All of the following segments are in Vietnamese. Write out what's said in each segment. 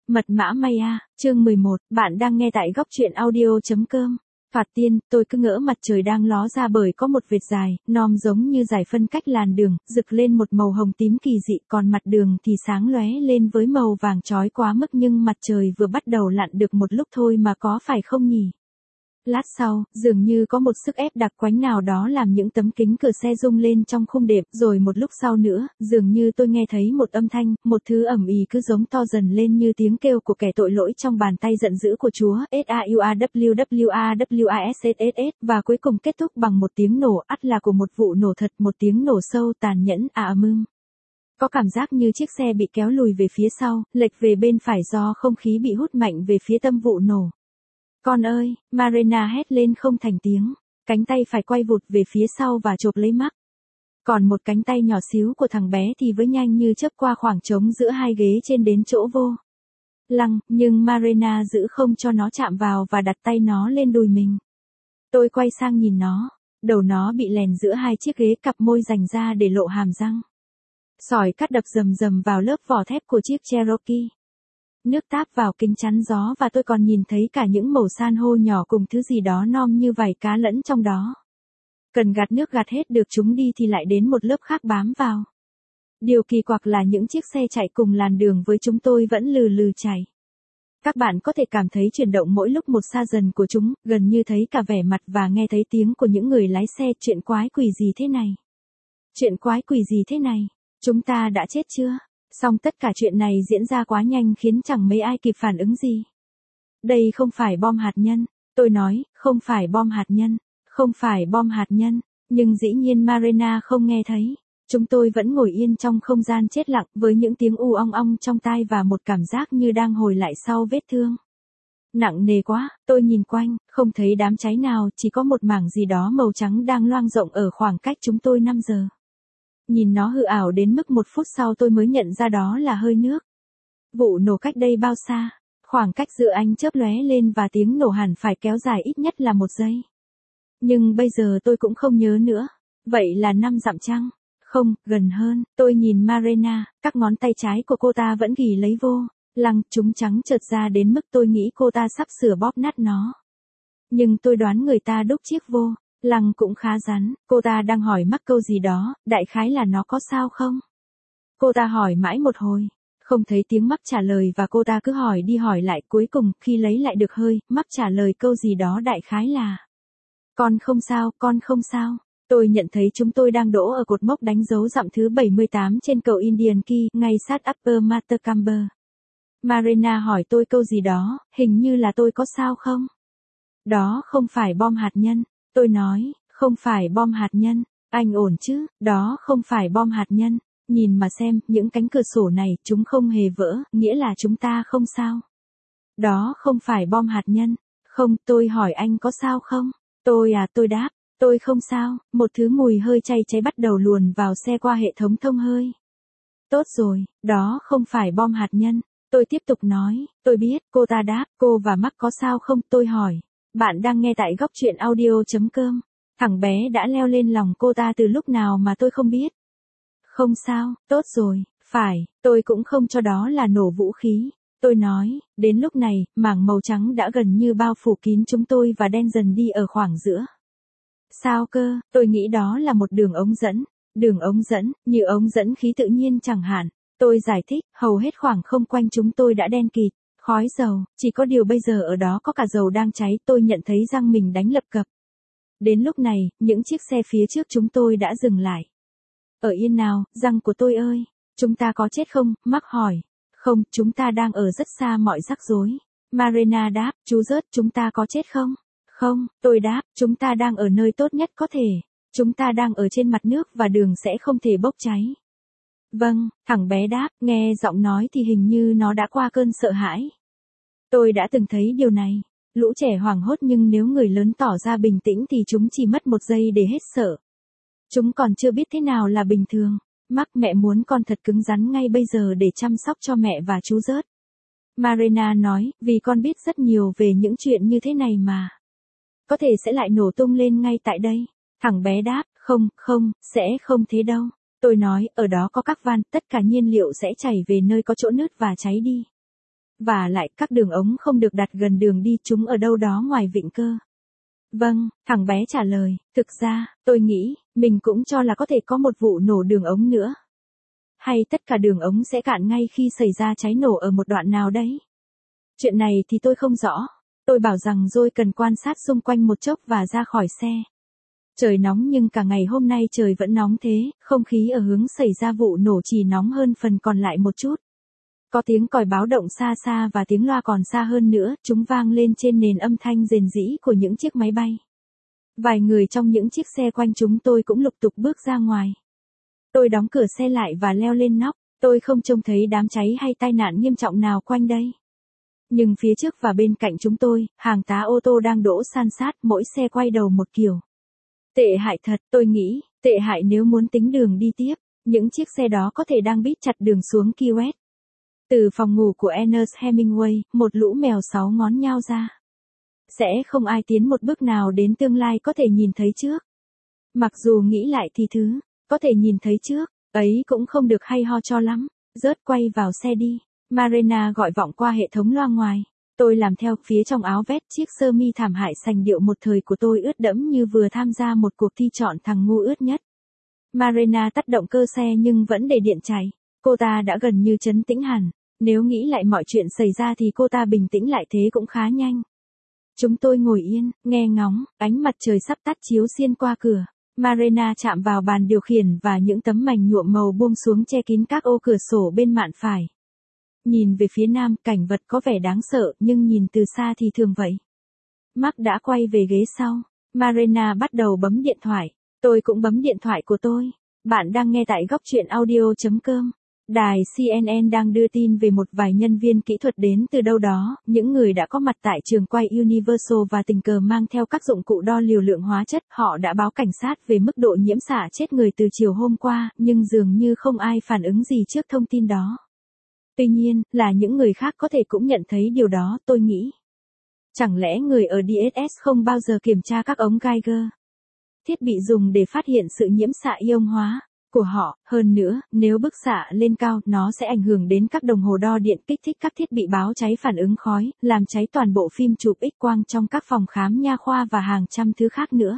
Mật mã Maya, chương 11, bạn đang nghe tại góc truyện audio.com. Thoạt tiên, tôi cứ ngỡ mặt trời đang ló ra bởi có một vệt dài, non giống như giải phân cách làn đường, rực lên một màu hồng tím kỳ dị, còn mặt đường thì sáng lóe lên với màu vàng chói quá mức, nhưng mặt trời vừa bắt đầu lặn được một lúc thôi mà có phải không nhỉ? Lát sau, dường như có một sức ép đặc quánh nào đó làm những tấm kính cửa xe rung lên trong khung đệm, rồi một lúc sau nữa, dường như tôi nghe thấy một âm thanh, một thứ ầm ĩ cứ giống to dần lên như tiếng kêu của kẻ tội lỗi trong bàn tay giận dữ của Chúa, SAUAWWAWASSSS, và cuối cùng kết thúc bằng một tiếng nổ, ắt là của một vụ nổ thật, một tiếng nổ sâu tàn nhẫn, Có cảm giác như chiếc xe bị kéo lùi về phía sau, lệch về bên phải do không khí bị hút mạnh về phía tâm vụ nổ. Con ơi, Marina hét lên không thành tiếng, cánh tay phải quay vụt về phía sau và chộp lấy Mark. Còn một cánh tay nhỏ xíu của thằng bé thì với nhanh như chớp qua khoảng trống giữa hai ghế trên đến chỗ vô lăng, nhưng Marina giữ không cho nó chạm vào và đặt tay nó lên đùi mình. Tôi quay sang nhìn nó, đầu nó bị lèn giữa hai chiếc ghế, cặp môi dành ra để lộ hàm răng. Sỏi cát đập rầm rầm vào lớp vỏ thép của chiếc Cherokee. Nước táp vào kính chắn gió và tôi còn nhìn thấy cả những mẩu san hô nhỏ cùng thứ gì đó non như vảy cá lẫn trong đó. Cần gạt nước gạt hết được chúng đi thì lại đến một lớp khác bám vào. Điều kỳ quặc là những chiếc xe chạy cùng làn đường với chúng tôi vẫn lừ lừ chạy. Các bạn có thể cảm thấy chuyển động mỗi lúc một xa dần của chúng, gần như thấy cả vẻ mặt và nghe thấy tiếng của những người lái xe. Chuyện quái quỷ gì thế này? Chuyện quái quỷ gì thế này? Chúng ta đã chết chưa? Song tất cả chuyện này diễn ra quá nhanh khiến chẳng mấy ai kịp phản ứng gì. Đây không phải bom hạt nhân, tôi nói, không phải bom hạt nhân, không phải bom hạt nhân, nhưng dĩ nhiên Marina không nghe thấy. Chúng tôi vẫn ngồi yên trong không gian chết lặng với những tiếng u ong ong trong tai và một cảm giác như đang hồi lại sau vết thương. Nặng nề quá, tôi nhìn quanh, không thấy đám cháy nào, chỉ có một mảng gì đó màu trắng đang loang rộng ở khoảng cách chúng tôi 5 giờ. Nhìn nó hư ảo đến mức một phút sau tôi mới nhận ra đó là hơi nước. Vụ nổ cách đây bao xa? Khoảng cách giữa ánh chớp lóe lên và tiếng nổ hẳn phải kéo dài ít nhất là 1 giây. Nhưng bây giờ tôi cũng không nhớ nữa. Vậy là 5 dặm chăng? Không, gần hơn. Tôi nhìn Marina, các ngón tay trái của cô ta vẫn ghì lấy vô lăng, chúng trắng trợt ra đến mức tôi nghĩ cô ta sắp sửa bóp nát nó. Nhưng tôi đoán người ta đúc chiếc vô lăng cũng khá rắn. Cô ta đang hỏi Mark câu gì đó, đại khái là nó có sao không? Cô ta hỏi mãi một hồi, không thấy tiếng Mark trả lời và cô ta cứ hỏi đi hỏi lại, cuối cùng khi lấy lại được hơi, Mark trả lời câu gì đó đại khái là: con không sao, con không sao. Tôi nhận thấy chúng tôi đang đỗ ở cột mốc đánh dấu dặm thứ 78 trên cầu Indian Key, ngay sát Upper Matacumber. Marina hỏi tôi câu gì đó, hình như là tôi có sao không? Đó không phải bom hạt nhân. Tôi nói, không phải bom hạt nhân, anh ổn chứ, đó không phải bom hạt nhân, nhìn mà xem, những cánh cửa sổ này, chúng không hề vỡ, nghĩa là chúng ta không sao. Đó không phải bom hạt nhân, không, tôi hỏi anh có sao không? Tôi đáp, tôi không sao, một thứ mùi hơi cay cháy bắt đầu luồn vào xe qua hệ thống thông hơi. Tốt rồi, đó không phải bom hạt nhân, tôi tiếp tục nói, tôi biết, cô ta đáp, cô và Mark có sao không? Tôi hỏi. Bạn đang nghe tại góc truyện audio.com. Thằng bé đã leo lên lòng cô ta từ lúc nào mà tôi không biết. Không sao, tốt rồi, phải, tôi cũng không cho đó là nổ vũ khí. Tôi nói, đến lúc này, mảng màu trắng đã gần như bao phủ kín chúng tôi và đen dần đi ở khoảng giữa. Sao cơ, tôi nghĩ đó là một đường ống dẫn, như ống dẫn khí tự nhiên chẳng hạn. Tôi giải thích, hầu hết khoảng không quanh chúng tôi đã đen kịt. Khói dầu, chỉ có điều bây giờ ở đó có cả dầu đang cháy, tôi nhận thấy răng mình đánh lập cập. Đến lúc này, những chiếc xe phía trước chúng tôi đã dừng lại. Ở yên nào, răng của tôi ơi, chúng ta có chết không? Mark hỏi. Không, chúng ta đang ở rất xa mọi rắc rối. Marina đáp, chú rớt, chúng ta có chết không? Không, tôi đáp, chúng ta đang ở nơi tốt nhất có thể. Chúng ta đang ở trên mặt nước và đường sẽ không thể bốc cháy. Vâng, thằng bé đáp, nghe giọng nói thì hình như nó đã qua cơn sợ hãi. Tôi đã từng thấy điều này. Lũ trẻ hoảng hốt nhưng nếu người lớn tỏ ra bình tĩnh thì chúng chỉ mất 1 giây để hết sợ. Chúng còn chưa biết thế nào là bình thường. Mark, mẹ muốn con thật cứng rắn ngay bây giờ để chăm sóc cho mẹ và chú rớt. Marina nói, vì con biết rất nhiều về những chuyện như thế này mà. Có thể sẽ lại nổ tung lên ngay tại đây. Thằng bé đáp, không, sẽ không thế đâu. Tôi nói, ở đó có các van, tất cả nhiên liệu sẽ chảy về nơi có chỗ nứt và cháy đi. Và lại các đường ống không được đặt gần đường đi, chúng ở đâu đó ngoài vịnh cơ. Vâng, thằng bé trả lời, thực ra, tôi nghĩ, mình cũng cho là có thể có một vụ nổ đường ống nữa. Hay tất cả đường ống sẽ cạn ngay khi xảy ra cháy nổ ở một đoạn nào đấy. Chuyện này thì tôi không rõ. Tôi bảo rằng Joy cần quan sát xung quanh một chốc và ra khỏi xe. Trời nóng nhưng cả ngày hôm nay trời vẫn nóng thế, không khí ở hướng xảy ra vụ nổ chỉ nóng hơn phần còn lại một chút. Có tiếng còi báo động xa xa và tiếng loa còn xa hơn nữa, chúng vang lên trên nền âm thanh rền rĩ của những chiếc máy bay. Vài người trong những chiếc xe quanh chúng tôi cũng lục tục bước ra ngoài. Tôi đóng cửa xe lại và leo lên nóc, tôi không trông thấy đám cháy hay tai nạn nghiêm trọng nào quanh đây. Nhưng phía trước và bên cạnh chúng tôi, hàng tá ô tô đang đỗ san sát, mỗi xe quay đầu một kiểu. Tệ hại thật, tôi nghĩ, tệ hại nếu muốn tính đường đi tiếp, những chiếc xe đó có thể đang bít chặt đường xuống Key West. Từ phòng ngủ của Ernest Hemingway, một lũ mèo 6 ngón nhao ra. Sẽ không ai tiến một bước nào đến tương lai có thể nhìn thấy trước. Mặc dù nghĩ lại thì thứ, có thể nhìn thấy trước, ấy cũng không được hay ho cho lắm. Rớt quay vào xe đi. Marina gọi vọng qua hệ thống loa ngoài. Tôi làm theo, phía trong áo vest chiếc sơ mi thảm hại sành điệu một thời của tôi ướt đẫm như vừa tham gia một cuộc thi chọn thằng ngu ướt nhất. Marina tắt động cơ xe nhưng vẫn để điện cháy. Cô ta đã gần như trấn tĩnh hẳn. Nếu nghĩ lại mọi chuyện xảy ra thì cô ta bình tĩnh lại thế cũng khá nhanh. Chúng tôi ngồi yên, nghe ngóng, ánh mặt trời sắp tắt chiếu xuyên qua cửa. Marina chạm vào bàn điều khiển và những tấm mảnh nhuộm màu buông xuống che kín các ô cửa sổ bên mạn phải. Nhìn về phía nam, cảnh vật có vẻ đáng sợ, nhưng nhìn từ xa thì thường vậy. Mark đã quay về ghế sau. Marina bắt đầu bấm điện thoại. Tôi cũng bấm điện thoại của tôi. Bạn đang nghe tại góc truyện audio.com. Đài CNN đang đưa tin về một vài nhân viên kỹ thuật đến từ đâu đó, những người đã có mặt tại trường quay Universal và tình cờ mang theo các dụng cụ đo liều lượng hóa chất. Họ đã báo cảnh sát về mức độ nhiễm xạ chết người từ chiều hôm qua, nhưng dường như không ai phản ứng gì trước thông tin đó. Tuy nhiên, là những người khác có thể cũng nhận thấy điều đó, tôi nghĩ. Chẳng lẽ người ở DSS không bao giờ kiểm tra các ống Geiger? Thiết bị dùng để phát hiện sự nhiễm xạ ion hóa của họ. Hơn nữa, nếu bức xạ lên cao, nó sẽ ảnh hưởng đến các đồng hồ đo điện, kích thích các thiết bị báo cháy phản ứng khói, làm cháy toàn bộ phim chụp X-quang trong các phòng khám nha khoa và hàng trăm thứ khác nữa.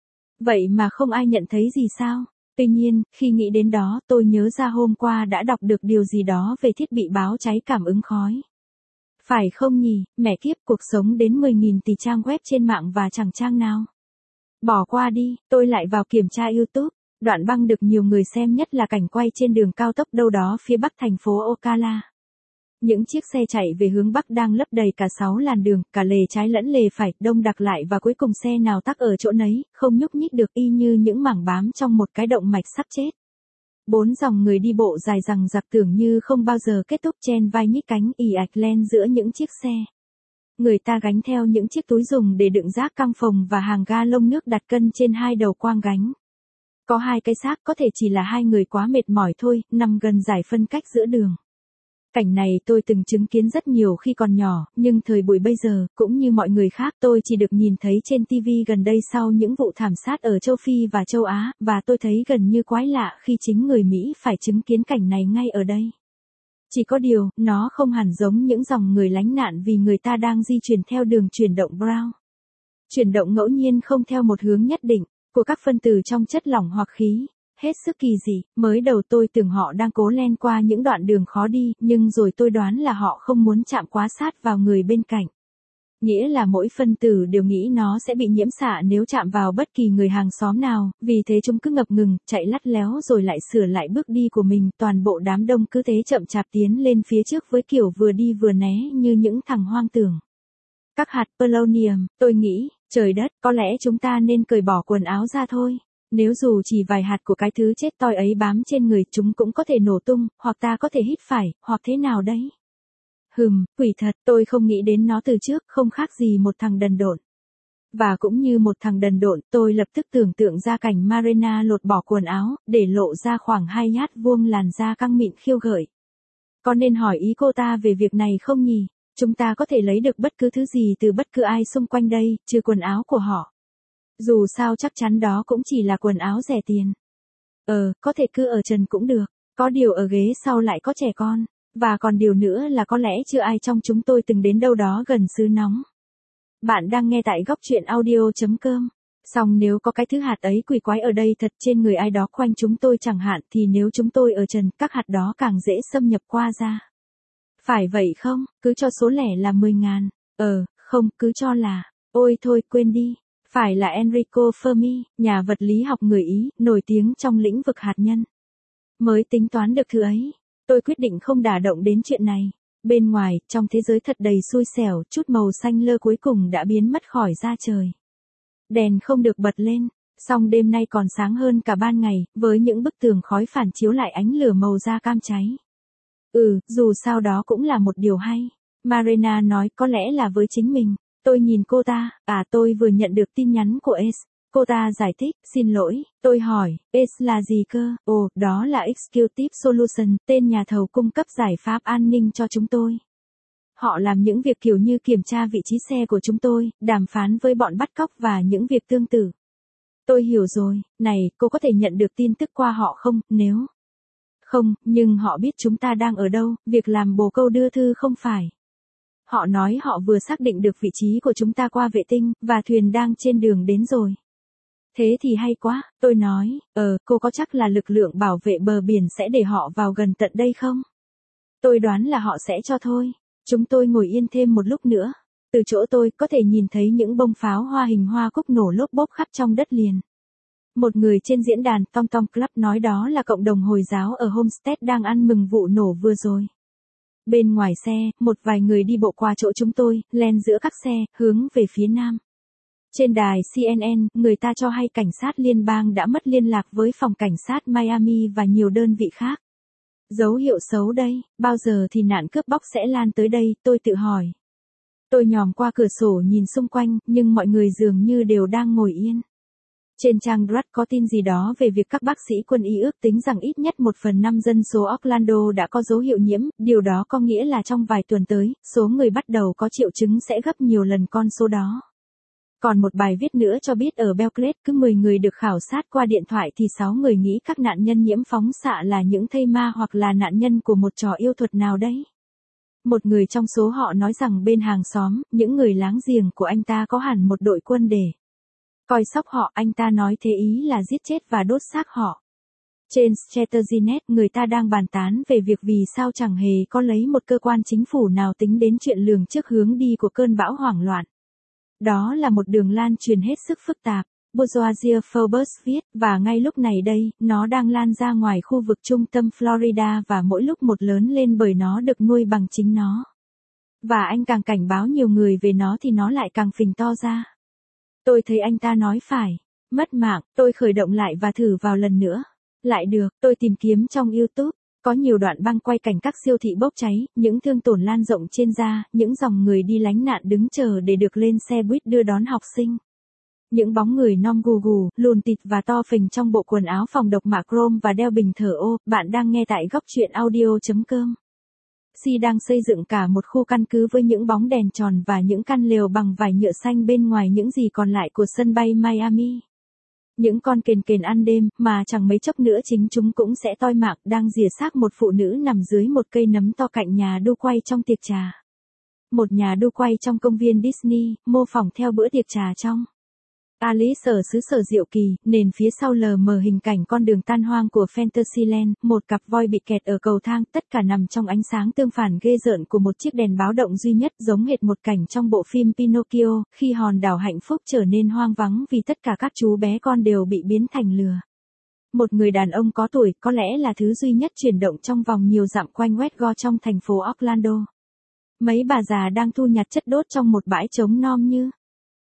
Vậy mà không ai nhận thấy gì sao? Tuy nhiên, khi nghĩ đến đó, tôi nhớ ra hôm qua đã đọc được điều gì đó về thiết bị báo cháy cảm ứng khói. Phải không nhỉ, mẹ kiếp, cuộc sống đến 10.000 tỷ trang web trên mạng và chẳng trang nào. Bỏ qua đi, tôi lại vào kiểm tra YouTube. Đoạn băng được nhiều người xem nhất là cảnh quay trên đường cao tốc đâu đó phía bắc thành phố Ocala. Những chiếc xe chạy về hướng bắc đang lấp đầy cả 6 làn đường, cả lề trái lẫn lề phải, đông đặc lại và cuối cùng xe nào tắc ở chỗ nấy, không nhúc nhích được, y như những mảng bám trong một cái động mạch sắp chết. 4 dòng người đi bộ dài dằng dặc tưởng như không bao giờ kết thúc, chen vai nhích cánh ì ạch len giữa những chiếc xe. Người ta gánh theo những chiếc túi dùng để đựng rác căng phòng và hàng ga lông nước đặt cân trên hai đầu quang gánh. Có 2 cái xác, có thể chỉ là 2 người quá mệt mỏi thôi, nằm gần giải phân cách giữa đường. Cảnh này tôi từng chứng kiến rất nhiều khi còn nhỏ, nhưng thời buổi bây giờ, cũng như mọi người khác, tôi chỉ được nhìn thấy trên TV gần đây sau những vụ thảm sát ở châu Phi và châu Á, và tôi thấy gần như quái lạ khi chính người Mỹ phải chứng kiến cảnh này ngay ở đây. Chỉ có điều, nó không hẳn giống những dòng người lánh nạn vì người ta đang di chuyển theo đường chuyển động Brown. Chuyển động ngẫu nhiên không theo một hướng nhất định, của các phân tử trong chất lỏng hoặc khí. Hết sức kỳ dị, mới đầu tôi tưởng họ đang cố len qua những đoạn đường khó đi, nhưng rồi tôi đoán là họ không muốn chạm quá sát vào người bên cạnh. Nghĩa là mỗi phân tử đều nghĩ nó sẽ bị nhiễm xạ nếu chạm vào bất kỳ người hàng xóm nào, vì thế chúng cứ ngập ngừng, chạy lắt léo rồi lại sửa lại bước đi của mình, toàn bộ đám đông cứ thế chậm chạp tiến lên phía trước với kiểu vừa đi vừa né như những thằng hoang tưởng. Các hạt polonium, tôi nghĩ, trời đất, có lẽ chúng ta nên cởi bỏ quần áo ra thôi. Nếu dù chỉ vài hạt của cái thứ chết toi ấy bám trên người, chúng cũng có thể nổ tung, hoặc ta có thể hít phải, hoặc thế nào đấy. Quỷ thật, tôi không nghĩ đến nó từ trước, không khác gì một thằng đần độn. Và cũng như một thằng đần độn, tôi lập tức tưởng tượng ra cảnh Marina lột bỏ quần áo, để lộ ra khoảng 2 nhát vuông làn da căng mịn khiêu gợi. Có nên hỏi ý cô ta về việc này không nhỉ? Chúng ta có thể lấy được bất cứ thứ gì từ bất cứ ai xung quanh đây, trừ quần áo của họ. Dù sao chắc chắn đó cũng chỉ là quần áo rẻ tiền. Có thể cứ ở trần cũng được, có điều ở ghế sau lại có trẻ con. Và còn điều nữa là có lẽ chưa ai trong chúng tôi từng đến đâu đó gần xứ nóng. Bạn đang nghe tại góc chuyện audio.com. Song nếu có cái thứ hạt ấy quỷ quái ở đây thật trên người ai đó quanh chúng tôi chẳng hạn thì nếu chúng tôi ở trần các hạt đó càng dễ xâm nhập qua da. Phải vậy không? Cứ cho số lẻ là 10.000. Không, cứ cho là. Ôi thôi quên đi. Phải là Enrico Fermi, nhà vật lý học người Ý, nổi tiếng trong lĩnh vực hạt nhân. Mới tính toán được thứ ấy. Tôi quyết định không đả động đến chuyện này. Bên ngoài, trong thế giới thật đầy xui xẻo, chút màu xanh lơ cuối cùng đã biến mất khỏi da trời. Đèn không được bật lên, song đêm nay còn sáng hơn cả ban ngày, với những bức tường khói phản chiếu lại ánh lửa màu da cam cháy. Dù sao đó cũng là một điều hay. Marina nói có lẽ là với chính mình. Tôi nhìn cô ta, tôi vừa nhận được tin nhắn của S. Cô ta giải thích, xin lỗi, tôi hỏi, S là gì cơ? Đó là Executive Solution, tên nhà thầu cung cấp giải pháp an ninh cho chúng tôi. Họ làm những việc kiểu như kiểm tra vị trí xe của chúng tôi, đàm phán với bọn bắt cóc và những việc tương tự. Tôi hiểu rồi, này, cô có thể nhận được tin tức qua họ không, nếu... Không, nhưng họ biết chúng ta đang ở đâu, việc làm bồ câu đưa thư không phải. Họ nói họ vừa xác định được vị trí của chúng ta qua vệ tinh, và thuyền đang trên đường đến rồi. Thế thì hay quá, tôi nói, cô có chắc là lực lượng bảo vệ bờ biển sẽ để họ vào gần tận đây không? Tôi đoán là họ sẽ cho thôi. Chúng tôi ngồi yên thêm một lúc nữa. Từ chỗ tôi có thể nhìn thấy những bông pháo hoa hình hoa cúc nổ lốp bốp khắp trong đất liền. Một người trên diễn đàn Tom Tom Club nói đó là cộng đồng Hồi giáo ở Homestead đang ăn mừng vụ nổ vừa rồi. Bên ngoài xe, một vài người đi bộ qua chỗ chúng tôi, len giữa các xe, hướng về phía nam. Trên đài CNN, người ta cho hay cảnh sát liên bang đã mất liên lạc với phòng cảnh sát Miami và nhiều đơn vị khác. Dấu hiệu xấu đây, bao giờ thì nạn cướp bóc sẽ lan tới đây, tôi tự hỏi. Tôi nhòm qua cửa sổ nhìn xung quanh, nhưng mọi người dường như đều đang ngồi yên. Trên trang Drudge có tin gì đó về việc các bác sĩ quân y ước tính rằng ít nhất 1/5 dân số Orlando đã có dấu hiệu nhiễm, điều đó có nghĩa là trong vài tuần tới, số người bắt đầu có triệu chứng sẽ gấp nhiều lần con số đó. Còn một bài viết nữa cho biết ở Belgrade cứ 10 người được khảo sát qua điện thoại thì 6 người nghĩ các nạn nhân nhiễm phóng xạ là những thây ma hoặc là nạn nhân của một trò yêu thuật nào đấy. Một người trong số họ nói rằng bên hàng xóm, những người láng giềng của anh ta có hẳn một đội quân để coi sóc họ, anh ta nói thế ý là giết chết và đốt xác họ. Trên Strateginet, người ta đang bàn tán về việc vì sao chẳng hề có lấy một cơ quan chính phủ nào tính đến chuyện lường trước hướng đi của cơn bão hoảng loạn. Đó là một đường lan truyền hết sức phức tạp, Bourgeoisie Forbes viết, và ngay lúc này đây, nó đang lan ra ngoài khu vực trung tâm Florida và mỗi lúc một lớn lên bởi nó được nuôi bằng chính nó. Và anh càng cảnh báo nhiều người về nó thì nó lại càng phình to ra. Tôi thấy anh ta nói phải. Mất mạng, tôi khởi động lại và thử vào lần nữa. Lại được, tôi tìm kiếm trong YouTube. Có nhiều đoạn băng quay cảnh các siêu thị bốc cháy, những thương tổn lan rộng trên da, những dòng người đi lánh nạn đứng chờ để được lên xe buýt đưa đón học sinh. Những bóng người non gù gù, lùn tịt và to phình trong bộ quần áo phòng độc mạ chrome và đeo bình thở ô. Bạn đang nghe tại góc chuyện audio.com. Si đang xây dựng cả một khu căn cứ với những bóng đèn tròn và những căn lều bằng vải nhựa xanh bên ngoài những gì còn lại của sân bay Miami. Những con kền ăn đêm, mà chẳng mấy chốc nữa chính chúng cũng sẽ toi mạng, đang rỉa xác một phụ nữ nằm dưới một cây nấm to cạnh nhà đu quay trong tiệc trà. Một nhà đu quay trong công viên Disney, mô phỏng theo bữa tiệc trà trong Alice ở xứ sở diệu kỳ, nền phía sau lờ mờ hình cảnh con đường tan hoang của Fantasyland, một cặp voi bị kẹt ở cầu thang, tất cả nằm trong ánh sáng tương phản ghê rợn của một chiếc đèn báo động duy nhất, giống hệt một cảnh trong bộ phim Pinocchio, khi hòn đảo hạnh phúc trở nên hoang vắng vì tất cả các chú bé con đều bị biến thành lừa. Một người đàn ông có tuổi, có lẽ là thứ duy nhất chuyển động trong vòng nhiều dặm quanh Westgore trong thành phố Orlando. Mấy bà già đang thu nhặt chất đốt trong một bãi trống nom như...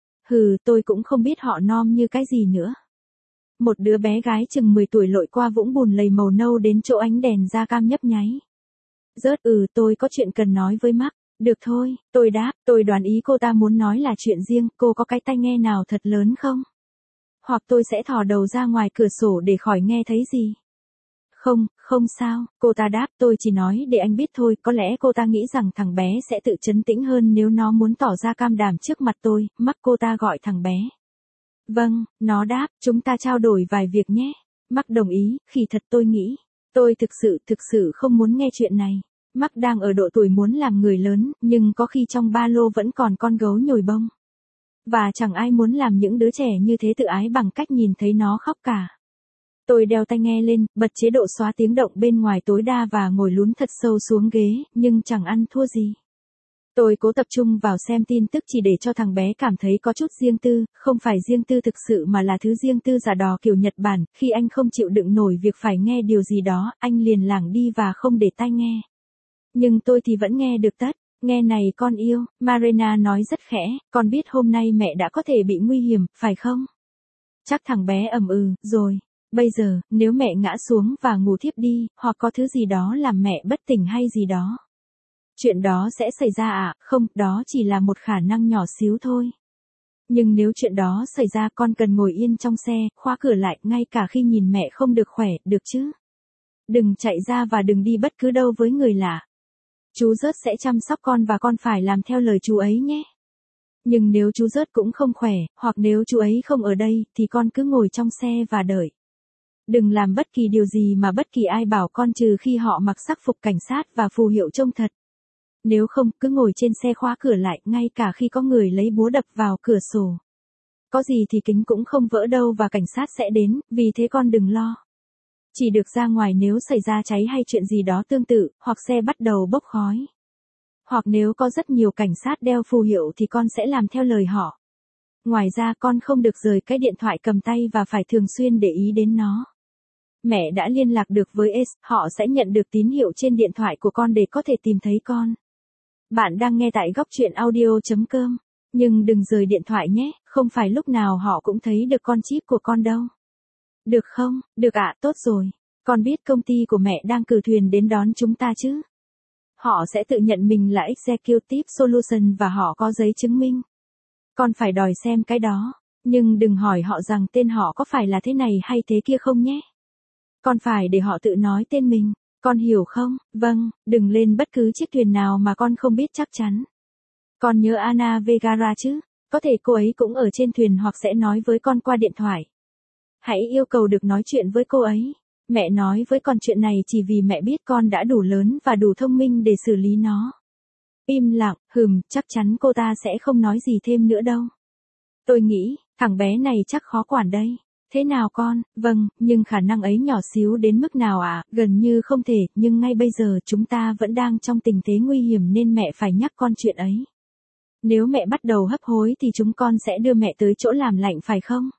tôi cũng không biết họ nom như cái gì nữa. Một đứa bé gái chừng 10 tuổi lội qua vũng bùn lầy màu nâu đến chỗ ánh đèn da cam nhấp nháy. Tôi có chuyện cần nói với Mark. Được thôi, tôi đáp, tôi đoán ý cô ta muốn nói là chuyện riêng, cô có cái tai nghe nào thật lớn không? Hoặc tôi sẽ thò đầu ra ngoài cửa sổ để khỏi nghe thấy gì. Không sao, cô ta đáp, tôi chỉ nói để anh biết thôi, có lẽ cô ta nghĩ rằng thằng bé sẽ tự trấn tĩnh hơn nếu nó muốn tỏ ra cam đảm trước mặt tôi, Mark cô ta gọi thằng bé. Vâng, nó đáp, chúng ta trao đổi vài việc nhé. Mark đồng ý, khỉ thật tôi nghĩ. Tôi thực sự không muốn nghe chuyện này. Mark đang ở độ tuổi muốn làm người lớn, nhưng có khi trong ba lô vẫn còn con gấu nhồi bông. Và chẳng ai muốn làm những đứa trẻ như thế tự ái bằng cách nhìn thấy nó khóc cả. Tôi đeo tai nghe lên, bật chế độ xóa tiếng động bên ngoài tối đa và ngồi lún thật sâu xuống ghế, nhưng chẳng ăn thua gì. Tôi cố tập trung vào xem tin tức chỉ để cho thằng bé cảm thấy có chút riêng tư, không phải riêng tư thực sự mà là thứ riêng tư giả đò kiểu Nhật Bản, khi anh không chịu đựng nổi việc phải nghe điều gì đó, anh liền lảng đi và không để tai nghe. Nhưng tôi thì vẫn nghe được tất. Nghe này con yêu, Marina nói rất khẽ, con biết hôm nay mẹ đã có thể bị nguy hiểm, phải không? Chắc thằng bé ậm ừ, rồi. Bây giờ, nếu mẹ ngã xuống và ngủ thiếp đi, hoặc có thứ gì đó làm mẹ bất tỉnh hay gì đó. Chuyện đó sẽ xảy ra à? Không, đó chỉ là một khả năng nhỏ xíu thôi. Nhưng nếu chuyện đó xảy ra con cần ngồi yên trong xe, khóa cửa lại ngay cả khi nhìn mẹ không được khỏe, được chứ? Đừng chạy ra và đừng đi bất cứ đâu với người lạ. Chú Rớt sẽ chăm sóc con và con phải làm theo lời chú ấy nhé. Nhưng nếu chú Rớt cũng không khỏe, hoặc nếu chú ấy không ở đây, thì con cứ ngồi trong xe và đợi. Đừng làm bất kỳ điều gì mà bất kỳ ai bảo con trừ khi họ mặc sắc phục cảnh sát và phù hiệu trông thật. Nếu không, cứ ngồi trên xe khóa cửa lại, ngay cả khi có người lấy búa đập vào cửa sổ. Có gì thì kính cũng không vỡ đâu và cảnh sát sẽ đến, vì thế con đừng lo. Chỉ được ra ngoài nếu xảy ra cháy hay chuyện gì đó tương tự, hoặc xe bắt đầu bốc khói. Hoặc nếu có rất nhiều cảnh sát đeo phù hiệu thì con sẽ làm theo lời họ. Ngoài ra con không được rời cái điện thoại cầm tay và phải thường xuyên để ý đến nó. Mẹ đã liên lạc được với Ace, họ sẽ nhận được tín hiệu trên điện thoại của con để có thể tìm thấy con. Bạn đang nghe tại góc truyện audio.com. Nhưng đừng rời điện thoại nhé, không phải lúc nào họ cũng thấy được con chip của con đâu. Được không? Được ạ, tốt rồi. Con biết công ty của mẹ đang cử thuyền đến đón chúng ta chứ? Họ sẽ tự nhận mình là Executive Solution và họ có giấy chứng minh. Con phải đòi xem cái đó, nhưng đừng hỏi họ rằng tên họ có phải là thế này hay thế kia không nhé. Con phải để họ tự nói tên mình, con hiểu không? Vâng, đừng lên bất cứ chiếc thuyền nào mà con không biết chắc chắn. Con nhớ Ana Vergara chứ? Có thể cô ấy cũng ở trên thuyền hoặc sẽ nói với con qua điện thoại. Hãy yêu cầu được nói chuyện với cô ấy. Mẹ nói với con chuyện này chỉ vì mẹ biết con đã đủ lớn và đủ thông minh để xử lý nó. Im lặng, chắc chắn cô ta sẽ không nói gì thêm nữa đâu. Tôi nghĩ, thằng bé này chắc khó quản đây. Thế nào con? Vâng, nhưng khả năng ấy nhỏ xíu đến mức nào ạ? Gần như không thể, nhưng ngay bây giờ chúng ta vẫn đang trong tình thế nguy hiểm nên mẹ phải nhắc con chuyện ấy. Nếu mẹ bắt đầu hấp hối thì chúng con sẽ đưa mẹ tới chỗ làm lạnh phải không?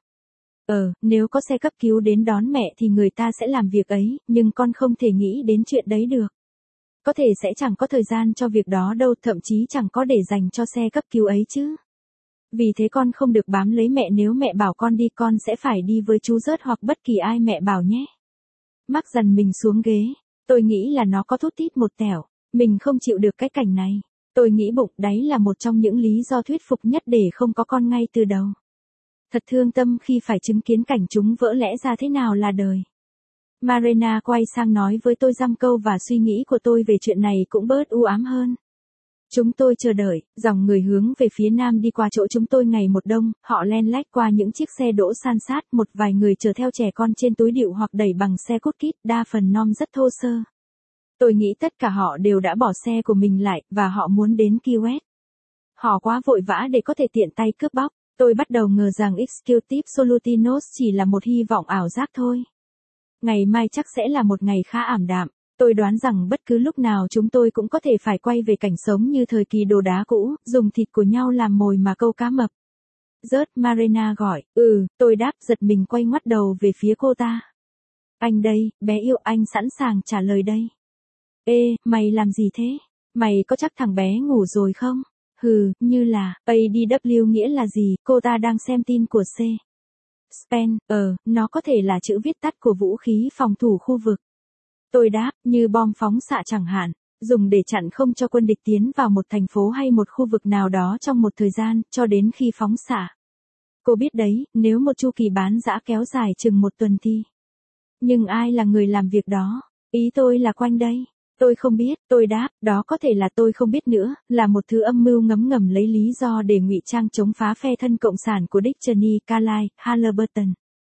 Nếu có xe cấp cứu đến đón mẹ thì người ta sẽ làm việc ấy, nhưng con không thể nghĩ đến chuyện đấy được. Có thể sẽ chẳng có thời gian cho việc đó đâu, thậm chí chẳng có để dành cho xe cấp cứu ấy chứ. Vì thế con không được bám lấy mẹ, nếu mẹ bảo con đi con sẽ phải đi với chú Rớt hoặc bất kỳ ai mẹ bảo nhé. Mark dằn mình xuống ghế. Tôi nghĩ là nó có thút thít một tẻo. Mình không chịu được cái cảnh này. Tôi nghĩ bụng đấy là một trong những lý do thuyết phục nhất để không có con ngay từ đầu. Thật thương tâm khi phải chứng kiến cảnh chúng vỡ lẽ ra thế nào là đời. Marina quay sang nói với tôi dăm câu và suy nghĩ của tôi về chuyện này cũng bớt u ám hơn. Chúng tôi chờ đợi, dòng người hướng về phía nam đi qua chỗ chúng tôi ngày một đông, họ len lách qua những chiếc xe đỗ san sát, một vài người chở theo trẻ con trên túi đựu hoặc đẩy bằng xe cút kít, đa phần nom rất thô sơ. Tôi nghĩ tất cả họ đều đã bỏ xe của mình lại, và họ muốn đến Key West. Họ quá vội vã để có thể tiện tay cướp bóc. Tôi bắt đầu ngờ rằng Executive Solutinos chỉ là một hy vọng ảo giác thôi. Ngày mai chắc sẽ là một ngày khá ảm đạm. Tôi đoán rằng bất cứ lúc nào chúng tôi cũng có thể phải quay về cảnh sống như thời kỳ đồ đá cũ, dùng thịt của nhau làm mồi mà câu cá mập. Rớt, Marina gọi. Tôi đáp, giật mình quay ngoắt đầu về phía cô ta. Anh đây, bé yêu, anh sẵn sàng trả lời đây. Ê, mày làm gì thế? Mày có chắc thằng bé ngủ rồi không? Như là, ADW nghĩa là gì? Cô ta đang xem tin của C. Spen, nó có thể là chữ viết tắt của vũ khí phòng thủ khu vực. Tôi đáp, như bom phóng xạ chẳng hạn, dùng để chặn không cho quân địch tiến vào một thành phố hay một khu vực nào đó trong một thời gian, cho đến khi phóng xạ. Cô biết đấy, nếu một chu kỳ bán dã kéo dài chừng một tuần thì. Nhưng ai là người làm việc đó? Ý tôi là quanh đây. Tôi không biết, tôi đáp, đó có thể là tôi không biết nữa, là một thứ âm mưu ngấm ngầm lấy lý do để ngụy trang chống phá phe thân cộng sản của Dick Cheney, Carlyle, Halliburton,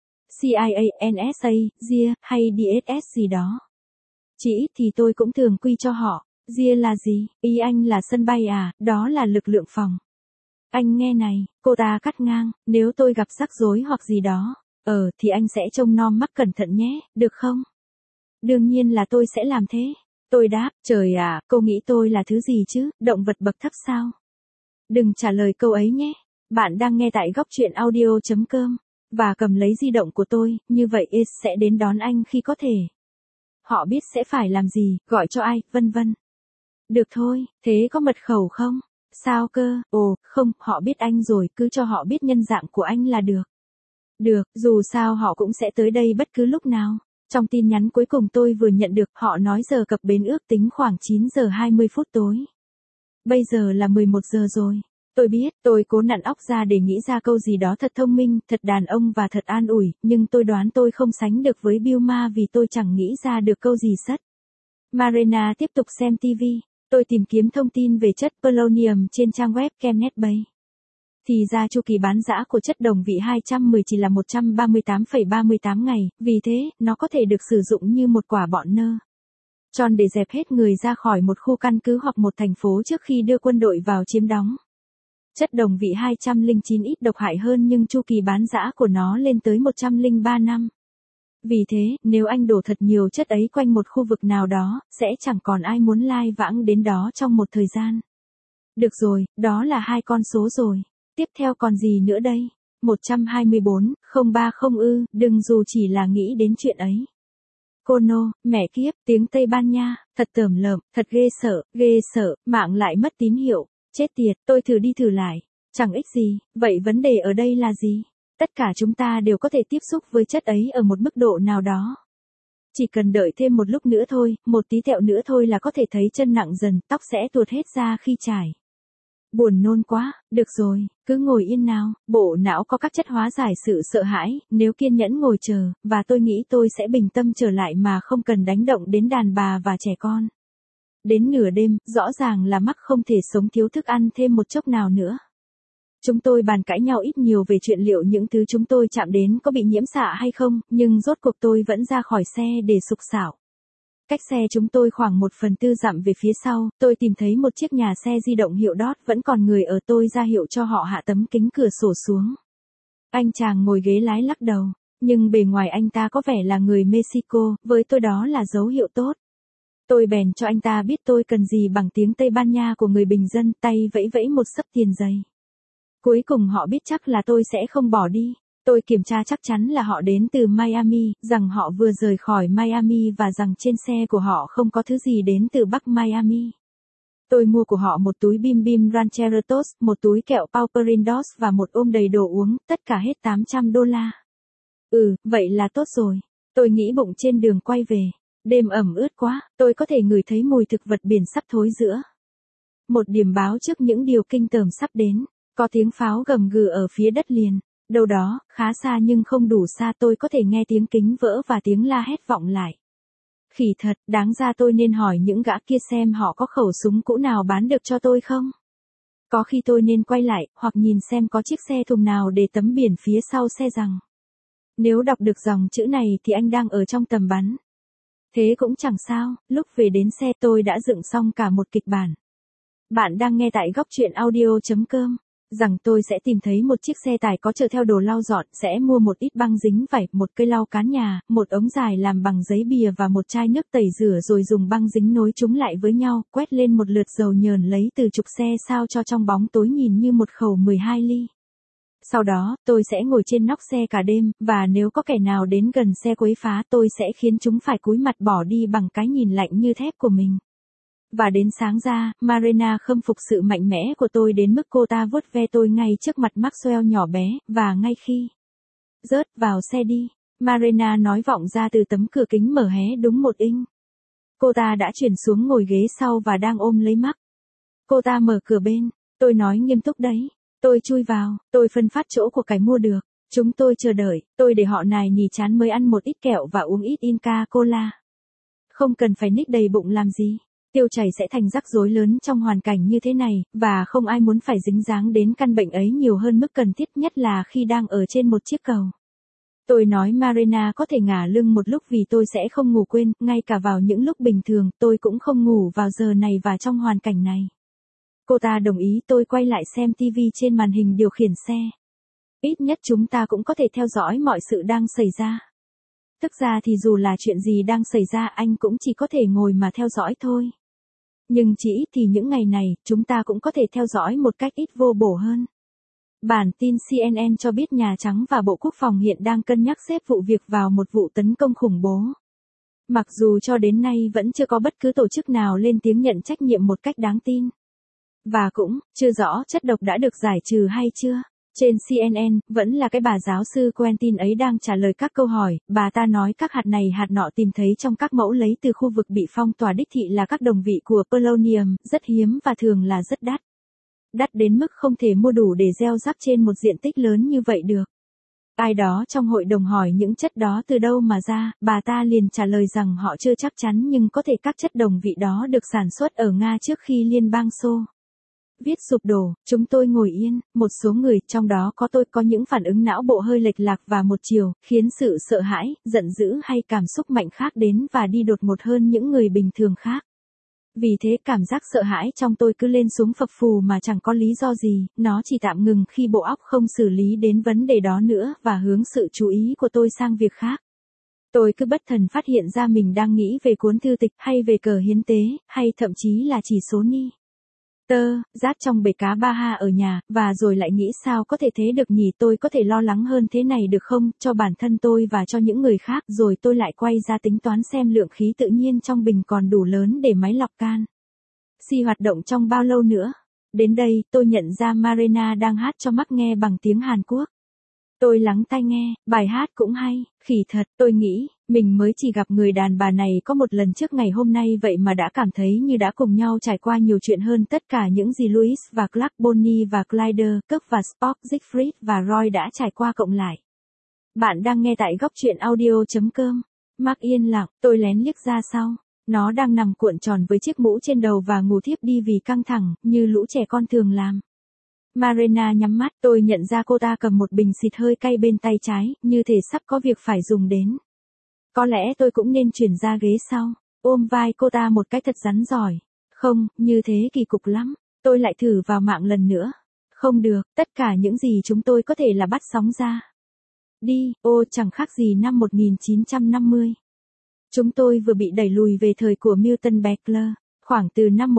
CIA, NSA, GIA, hay DSS gì đó. Chỉ ít thì tôi cũng thường quy cho họ. Ria là gì? Ý anh là sân bay à? Đó là lực lượng phòng. Anh nghe này, cô ta cắt ngang, nếu tôi gặp rắc rối hoặc gì đó, thì anh sẽ trông nom mắc cẩn thận nhé, được không? Đương nhiên là tôi sẽ làm thế. Tôi đáp, trời ạ, cô nghĩ tôi là thứ gì chứ, động vật bậc thấp sao? Đừng trả lời câu ấy nhé. Bạn đang nghe tại góc truyện audio.com. Và cầm lấy di động của tôi, như vậy Is sẽ đến đón anh khi có thể. Họ biết sẽ phải làm gì, gọi cho ai, vân vân. Được thôi, thế có mật khẩu không? Sao cơ? Ồ, không, họ biết anh rồi, cứ cho họ biết nhân dạng của anh là được. Được, dù sao họ cũng sẽ tới đây bất cứ lúc nào. Trong tin nhắn cuối cùng tôi vừa nhận được, họ nói giờ cập bến ước tính khoảng 9 giờ 20 phút tối. Bây giờ là 11 giờ rồi. Tôi biết, tôi cố nặn óc ra để nghĩ ra câu gì đó thật thông minh, thật đàn ông và thật an ủi, nhưng tôi đoán tôi không sánh được với Vilma vì tôi chẳng nghĩ ra được câu gì sất. Marina tiếp tục xem TV. Tôi tìm kiếm thông tin về chất polonium trên trang web ChemNetBay. Thì ra chu kỳ bán rã của chất đồng vị 210 chỉ là 138,38 ngày, vì thế, nó có thể được sử dụng như một quả bọn nơ. Tròn để dẹp hết người ra khỏi một khu căn cứ hoặc một thành phố trước khi đưa quân đội vào chiếm đóng. Chất đồng vị 209 ít độc hại hơn nhưng chu kỳ bán rã của nó lên tới 103 năm. Vì thế, nếu anh đổ thật nhiều chất ấy quanh một khu vực nào đó, sẽ chẳng còn ai muốn lai vãng đến đó trong một thời gian. Được rồi, đó là 2 con số rồi. Tiếp theo còn gì nữa đây? 124, 030 đừng dù chỉ là nghĩ đến chuyện ấy. Kono, mẹ kiếp, tiếng Tây Ban Nha, thật tởm lợm, thật ghê sợ, mạng lại mất tín hiệu, chết tiệt, tôi thử đi thử lại, chẳng ích gì, vậy vấn đề ở đây là gì? Tất cả chúng ta đều có thể tiếp xúc với chất ấy ở một mức độ nào đó. Chỉ cần đợi thêm một lúc nữa thôi, một tí tẹo nữa thôi là có thể thấy chân nặng dần, tóc sẽ tuột hết ra khi chải. Buồn nôn quá, được rồi, cứ ngồi yên nào, bộ não có các chất hóa giải sự sợ hãi, nếu kiên nhẫn ngồi chờ, và tôi nghĩ tôi sẽ bình tâm trở lại mà không cần đánh động đến đàn bà và trẻ con. Đến nửa đêm, rõ ràng là mắc không thể sống thiếu thức ăn thêm một chốc nào nữa. Chúng tôi bàn cãi nhau ít nhiều về chuyện liệu những thứ chúng tôi chạm đến có bị nhiễm xạ hay không, nhưng rốt cuộc tôi vẫn ra khỏi xe để sục sạo. Cách xe chúng tôi khoảng 1/4 dặm về phía sau, tôi tìm thấy một chiếc nhà xe di động hiệu Dodge vẫn còn người ở, tôi ra hiệu cho họ hạ tấm kính cửa sổ xuống. Anh chàng ngồi ghế lái lắc đầu, nhưng bề ngoài anh ta có vẻ là người Mexico, với tôi đó là dấu hiệu tốt. Tôi bèn cho anh ta biết tôi cần gì bằng tiếng Tây Ban Nha của người bình dân, tay vẫy vẫy một xấp tiền giấy. Cuối cùng họ biết chắc là tôi sẽ không bỏ đi. Tôi kiểm tra chắc chắn là họ đến từ Miami, rằng họ vừa rời khỏi Miami và rằng trên xe của họ không có thứ gì đến từ Bắc Miami. Tôi mua của họ một túi bim bim Rancheros, một túi kẹo Pauperindos và một ôm đầy đồ uống, tất cả hết $800. Vậy là tốt rồi. Tôi nghĩ bụng trên đường quay về. Đêm ẩm ướt quá, tôi có thể ngửi thấy mùi thực vật biển sắp thối rữa. Một điểm báo trước những điều kinh tởm sắp đến. Có tiếng pháo gầm gừ ở phía đất liền. Đâu đó, khá xa nhưng không đủ xa, tôi có thể nghe tiếng kính vỡ và tiếng la hét vọng lại. Khỉ thật, đáng ra tôi nên hỏi những gã kia xem họ có khẩu súng cũ nào bán được cho tôi không? Có khi tôi nên quay lại, hoặc nhìn xem có chiếc xe thùng nào để tấm biển phía sau xe rằng. Nếu đọc được dòng chữ này thì anh đang ở trong tầm bắn. Thế cũng chẳng sao, lúc về đến xe tôi đã dựng xong cả một kịch bản. Bạn đang nghe tại góc truyện audio.com. Rằng tôi sẽ tìm thấy một chiếc xe tải có chở theo đồ lau dọn, sẽ mua một ít băng dính vải, một cây lau cán nhà, một ống dài làm bằng giấy bìa và một chai nước tẩy rửa, rồi dùng băng dính nối chúng lại với nhau, quét lên một lượt dầu nhờn lấy từ trục xe sao cho trong bóng tối nhìn như một khẩu 12 ly. Sau đó, tôi sẽ ngồi trên nóc xe cả đêm, và nếu có kẻ nào đến gần xe quấy phá tôi sẽ khiến chúng phải cúi mặt bỏ đi bằng cái nhìn lạnh như thép của mình. Và đến sáng ra, Marina khâm phục sự mạnh mẽ của tôi đến mức cô ta vuốt ve tôi ngay trước mặt Maxwell nhỏ bé, và ngay khi rớt vào xe đi, Marina nói vọng ra từ tấm cửa kính mở hé đúng 1 inch. Cô ta đã chuyển xuống ngồi ghế sau và đang ôm lấy Max. Cô ta mở cửa bên, tôi nói nghiêm túc đấy. Tôi chui vào, tôi phân phát chỗ của cải mua được. Chúng tôi chờ đợi, tôi để họ nài nỉ chán mới ăn một ít kẹo và uống ít Inca Cola. Không cần phải ních đầy bụng làm gì. Tiêu chảy sẽ thành rắc rối lớn trong hoàn cảnh như thế này, và không ai muốn phải dính dáng đến căn bệnh ấy nhiều hơn mức cần thiết, nhất là khi đang ở trên một chiếc cầu. Tôi nói Marina có thể ngả lưng một lúc vì tôi sẽ không ngủ quên, ngay cả vào những lúc bình thường, tôi cũng không ngủ vào giờ này và trong hoàn cảnh này. Cô ta đồng ý. Tôi quay lại xem TV trên màn hình điều khiển xe. Ít nhất chúng ta cũng có thể theo dõi mọi sự đang xảy ra. Thực ra thì dù là chuyện gì đang xảy ra anh cũng chỉ có thể ngồi mà theo dõi thôi. Nhưng chỉ ít thì những ngày này, chúng ta cũng có thể theo dõi một cách ít vô bổ hơn. Bản tin CNN cho biết Nhà Trắng và Bộ Quốc phòng hiện đang cân nhắc xếp vụ việc vào một vụ tấn công khủng bố. Mặc dù cho đến nay vẫn chưa có bất cứ tổ chức nào lên tiếng nhận trách nhiệm một cách đáng tin. Và cũng chưa rõ chất độc đã được giải trừ hay chưa. Trên CNN, vẫn là cái bà giáo sư Quentin ấy đang trả lời các câu hỏi. Bà ta nói các hạt này hạt nọ tìm thấy trong các mẫu lấy từ khu vực bị phong tỏa đích thị là các đồng vị của polonium, rất hiếm và thường là rất đắt. Đắt đến mức không thể mua đủ để gieo rắc trên một diện tích lớn như vậy được. Ai đó trong hội đồng hỏi những chất đó từ đâu mà ra, bà ta liền trả lời rằng họ chưa chắc chắn nhưng có thể các chất đồng vị đó được sản xuất ở Nga trước khi Liên bang Xô Viết sụp đổ. Chúng tôi ngồi yên, một số người, trong đó có tôi, có những phản ứng não bộ hơi lệch lạc và một chiều, khiến sự sợ hãi, giận dữ hay cảm xúc mạnh khác đến và đi đột ngột hơn những người bình thường khác. Vì thế cảm giác sợ hãi trong tôi cứ lên xuống phập phù mà chẳng có lý do gì, nó chỉ tạm ngừng khi bộ óc không xử lý đến vấn đề đó nữa và hướng sự chú ý của tôi sang việc khác. Tôi cứ bất thần phát hiện ra mình đang nghĩ về cuốn thư tịch hay về cờ hiến tế, hay thậm chí là chỉ số ni. Rác trong bể cá Baha ở nhà, và rồi lại nghĩ sao có thể thế được nhỉ, tôi có thể lo lắng hơn thế này được không, cho bản thân tôi và cho những người khác, rồi tôi lại quay ra tính toán xem lượng khí tự nhiên trong bình còn đủ lớn để máy lọc canxi hoạt động trong bao lâu nữa. Đến đây, tôi nhận ra Marina đang hát cho Mark nghe bằng tiếng Hàn Quốc. Tôi lắng tai nghe, bài hát cũng hay, khỉ thật, tôi nghĩ, mình mới chỉ gặp người đàn bà này có một lần trước ngày hôm nay vậy mà đã cảm thấy như đã cùng nhau trải qua nhiều chuyện hơn tất cả những gì Louis và Clark, Bonnie và Clyde, Kirk và Spock, Siegfried và Roy đã trải qua cộng lại. Bạn đang nghe tại góc truyện audio.com. Mark yên lặng, tôi lén liếc ra sau. Nó đang nằm cuộn tròn với chiếc mũ trên đầu và ngủ thiếp đi vì căng thẳng, như lũ trẻ con thường làm. Marina nhắm mắt, tôi nhận ra cô ta cầm một bình xịt hơi cay bên tay trái, như thể sắp có việc phải dùng đến. Có lẽ tôi cũng nên chuyển ra ghế sau, ôm vai cô ta một cái thật rắn giỏi. Không, như thế kỳ cục lắm. Tôi lại thử vào mạng lần nữa. Không được, tất cả những gì chúng tôi có thể là bắt sóng ra. Đi, chẳng khác gì năm 1950. Chúng tôi vừa bị đẩy lùi về thời của Milton Berle. Khoảng từ năm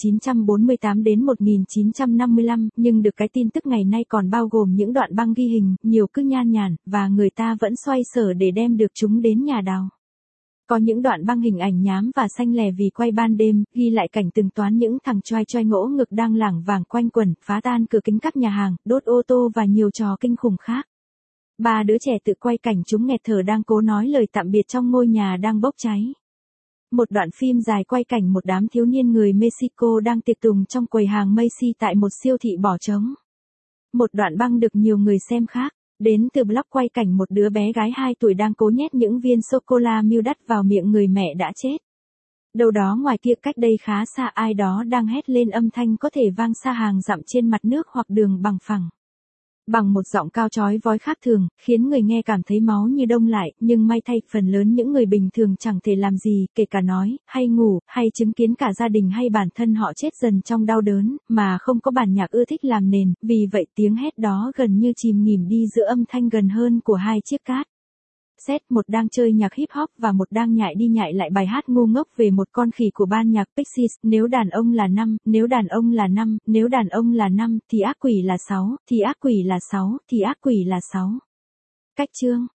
1948 đến 1955, nhưng được cái tin tức ngày nay còn bao gồm những đoạn băng ghi hình, nhiều cứ nhan nhản, và người ta vẫn xoay sở để đem được chúng đến nhà đào. Có những đoạn băng hình ảnh nhám và xanh lè vì quay ban đêm, ghi lại cảnh từng toán những thằng choai choai ngỗ ngực đang lảng vảng quanh quẩn, phá tan cửa kính các nhà hàng, đốt ô tô và nhiều trò kinh khủng khác. 3 đứa trẻ tự quay cảnh chúng nghẹt thở đang cố nói lời tạm biệt trong ngôi nhà đang bốc cháy. Một đoạn phim dài quay cảnh một đám thiếu niên người Mexico đang tiệc tùng trong quầy hàng Macy tại một siêu thị bỏ trống. Một đoạn băng được nhiều người xem khác, đến từ blog quay cảnh một đứa bé gái 2 tuổi đang cố nhét những viên sô-cô-la Milk đắt vào miệng người mẹ đã chết. Đâu đó ngoài kia cách đây khá xa ai đó đang hét lên âm thanh có thể vang xa hàng dặm trên mặt nước hoặc đường bằng phẳng. Bằng một giọng cao chói vói khác thường, khiến người nghe cảm thấy máu như đông lại, nhưng may thay, phần lớn những người bình thường chẳng thể làm gì, kể cả nói, hay ngủ, hay chứng kiến cả gia đình hay bản thân họ chết dần trong đau đớn, mà không có bản nhạc ưa thích làm nền, vì vậy tiếng hét đó gần như chìm nghỉm đi giữa âm thanh gần hơn của 2 chiếc cát. Một đang chơi nhạc hip hop và một đang nhại đi nhại lại bài hát ngu ngốc về một con khỉ của ban nhạc Pixies, nếu đàn ông là 5, nếu đàn ông là 5, nếu đàn ông là 5, thì ác quỷ là 6, thì ác quỷ là 6, thì ác quỷ là 6. Cách chương